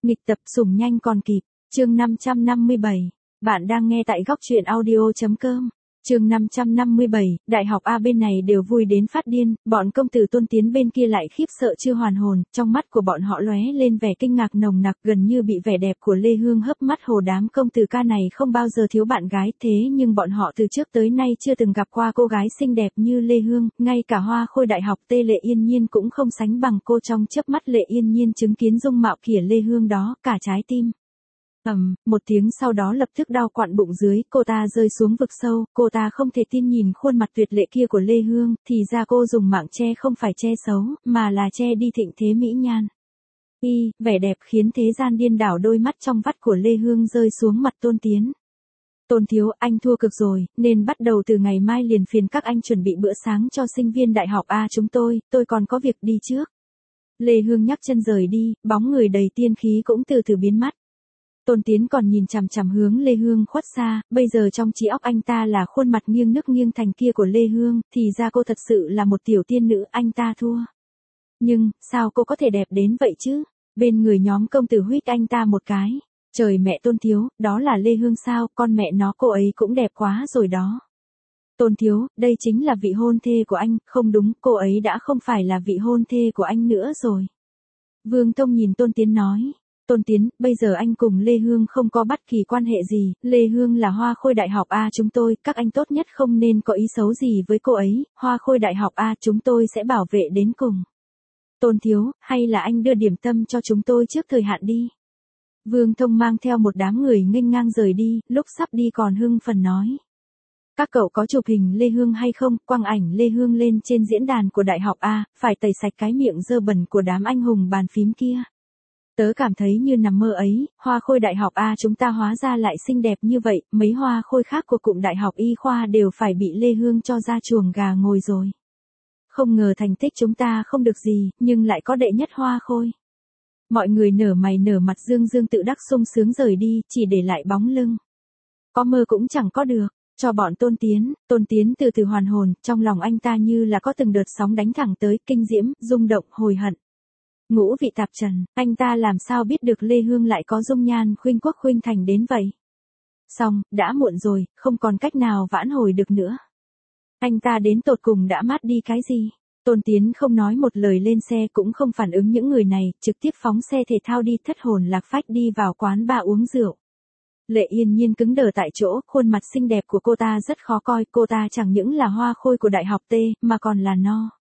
Nghịch tập sủng nhanh còn kịp, chương 557. Bạn đang nghe tại góc truyện audio.com. Chương 557, đại học A bên này đều vui đến phát điên, bọn công tử Tôn Tiến bên kia lại khiếp sợ chưa hoàn hồn, trong mắt của bọn họ lóe lên vẻ kinh ngạc nồng nặc, gần như bị vẻ đẹp của Lê Hương hấp mắt hồ. Đám công tử ca này không bao giờ thiếu bạn gái, thế nhưng bọn họ từ trước tới nay chưa từng gặp qua cô gái xinh đẹp như Lê Hương, ngay cả hoa khôi đại học Lệ Yên Nhiên cũng không sánh bằng cô. Trong chớp mắt Lệ Yên Nhiên chứng kiến dung mạo kìa Lê Hương đó, cả trái tim một tiếng sau đó lập tức đau quặn bụng dưới, cô ta rơi xuống vực sâu, cô ta không thể tin nhìn khuôn mặt tuyệt lệ kia của Lê Hương, thì ra cô dùng mạng che không phải che xấu, mà là che đi thịnh thế mỹ nhan. Vẻ đẹp khiến thế gian điên đảo. Đôi mắt trong vắt của Lê Hương rơi xuống mặt Tôn Tiến. Tôn thiếu, anh thua cực rồi, nên bắt đầu từ ngày mai liền phiền các anh chuẩn bị bữa sáng cho sinh viên đại học A chúng tôi còn có việc đi trước. Lê Hương nhấc chân rời đi, bóng người đầy tiên khí cũng từ từ biến mất. Tôn Tiến còn nhìn chằm chằm hướng Lê Hương khuất xa, bây giờ trong trí óc anh ta là khuôn mặt nghiêng nước nghiêng thành kia của Lê Hương, thì ra cô thật sự là một tiểu tiên nữ, anh ta thua. Nhưng, sao cô có thể đẹp đến vậy chứ? Bên người nhóm công tử huých anh ta một cái. Trời mẹ Tôn thiếu, đó là Lê Hương sao, con mẹ nó cô ấy cũng đẹp quá rồi đó. Tôn thiếu, đây chính là vị hôn thê của anh, không đúng, cô ấy đã không phải là vị hôn thê của anh nữa rồi. Vương Thông nhìn Tôn Tiến nói. Tôn Tiến, bây giờ anh cùng Lê Hương không có bất kỳ quan hệ gì, Lê Hương là hoa khôi đại học A chúng tôi, các anh tốt nhất không nên có ý xấu gì với cô ấy, hoa khôi đại học A chúng tôi sẽ bảo vệ đến cùng. Tôn thiếu, hay là anh đưa điểm tâm cho chúng tôi trước thời hạn đi. Vương Thông mang theo một đám người nghênh ngang rời đi, lúc sắp đi còn hưng phấn nói. Các cậu có chụp hình Lê Hương hay không, quăng ảnh Lê Hương lên trên diễn đàn của đại học A, phải tẩy sạch cái miệng dơ bẩn của đám anh hùng bàn phím kia. Tớ cảm thấy như nằm mơ ấy, hoa khôi đại học A chúng ta hóa ra lại xinh đẹp như vậy, mấy hoa khôi khác của cụm đại học y khoa đều phải bị Lê Hương cho ra chuồng gà ngồi rồi. Không ngờ thành tích chúng ta không được gì, nhưng lại có đệ nhất hoa khôi. Mọi người nở mày nở mặt dương dương tự đắc sung sướng rời đi, chỉ để lại bóng lưng. Có mơ cũng chẳng có được, cho bọn Tôn Tiến từ từ hoàn hồn, trong lòng anh ta như là có từng đợt sóng đánh thẳng tới, kinh diễm, rung động, hồi hận. Ngũ vị tạp trần, anh ta làm sao biết được Lê Hương lại có dung nhan khuynh quốc khuynh thành đến vậy. Xong, đã muộn rồi, không còn cách nào vãn hồi được nữa. Anh ta đến tột cùng đã mát đi cái gì? Tôn Tiến không nói một lời lên xe cũng không phản ứng những người này, trực tiếp phóng xe thể thao đi thất hồn lạc phách đi vào quán bar uống rượu. Lệ Yên Nhiên cứng đờ tại chỗ, khuôn mặt xinh đẹp của cô ta rất khó coi, cô ta chẳng những là hoa khôi của đại học T, mà còn là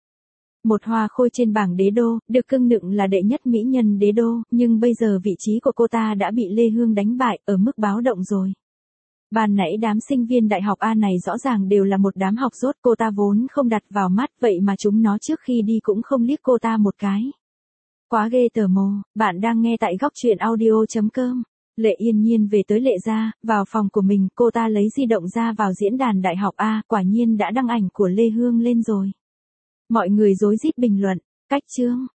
một hoa khôi trên bảng đế đô, được cưng nựng là đệ nhất mỹ nhân đế đô, nhưng bây giờ vị trí của cô ta đã bị Lê Hương đánh bại, ở mức báo động rồi. Ban nãy đám sinh viên đại học A này rõ ràng đều là một đám học dốt, cô ta vốn không đặt vào mắt, vậy mà chúng nó trước khi đi cũng không liếc cô ta một cái. Quá ghê tởm mồ, bạn đang nghe tại góc truyện audio.com. Lệ Yên Nhiên về tới Lệ gia, vào phòng của mình, cô ta lấy di động ra vào diễn đàn đại học A, quả nhiên đã đăng ảnh của Lê Hương lên rồi. Mọi người rối rít bình luận, cách chương,